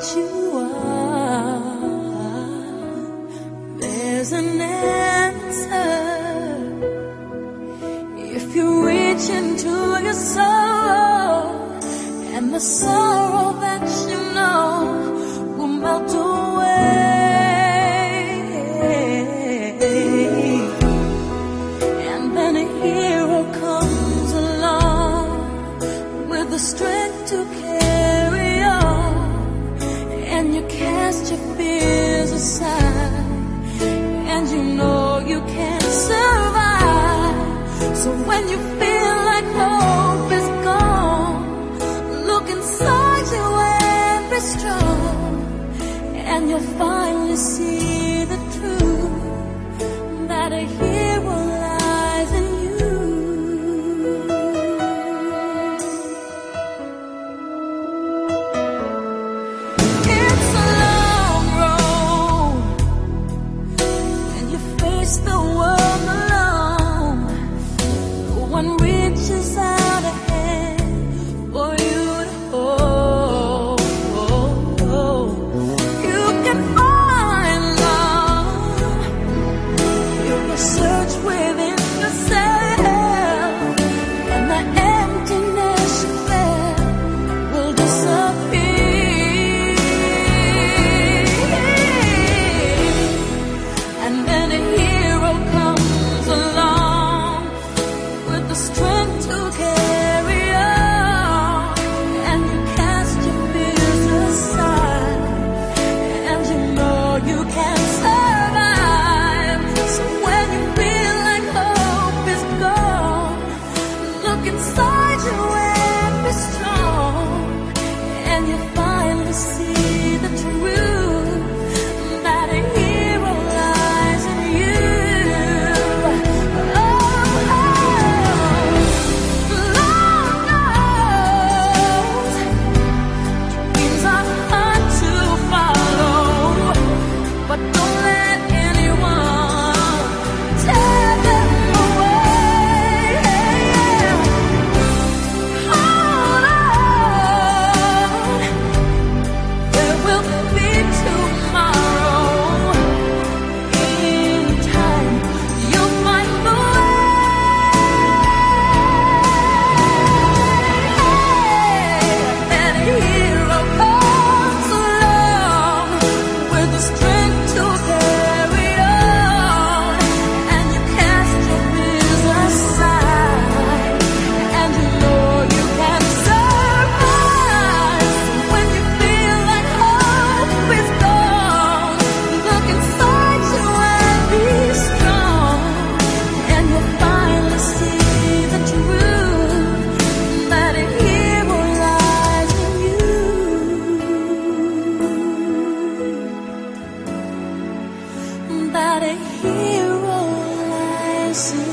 what you are. There's an answer if you reach into your soul, and the sorrow that you know will melt away. And then a hero comes along with the strength to carry on, and you cast your fears aside, and you know you can't survive. So when you feel like hope is gone, look inside you and be strong, and you'll finally see the truth, that a hero lies in you. It's a long road, and you face the world alone. No one reaches out a hand for you to hold. You can find love if you search within yourself, and the emptiness you felt will disappear. And then a hero comes along with the strength to carry on, and you cast your fears aside, and you know you can survive. So when you feel like hope is gone, look inside you and be strong, and you finally see the truth, that a hero lies in you. Lord knows dreams are hard to follow, but don't let anyone tear them away. Hold on, there will be tomorrow. In time, you'll find the way. And a hero comes along with the strength to carry on, and you cast your fears aside, and you know you can survive. When you feel like hope is gone, look inside you and be strong, and you'll finally see the truth, that a hero lies in you, that a hero lies in you.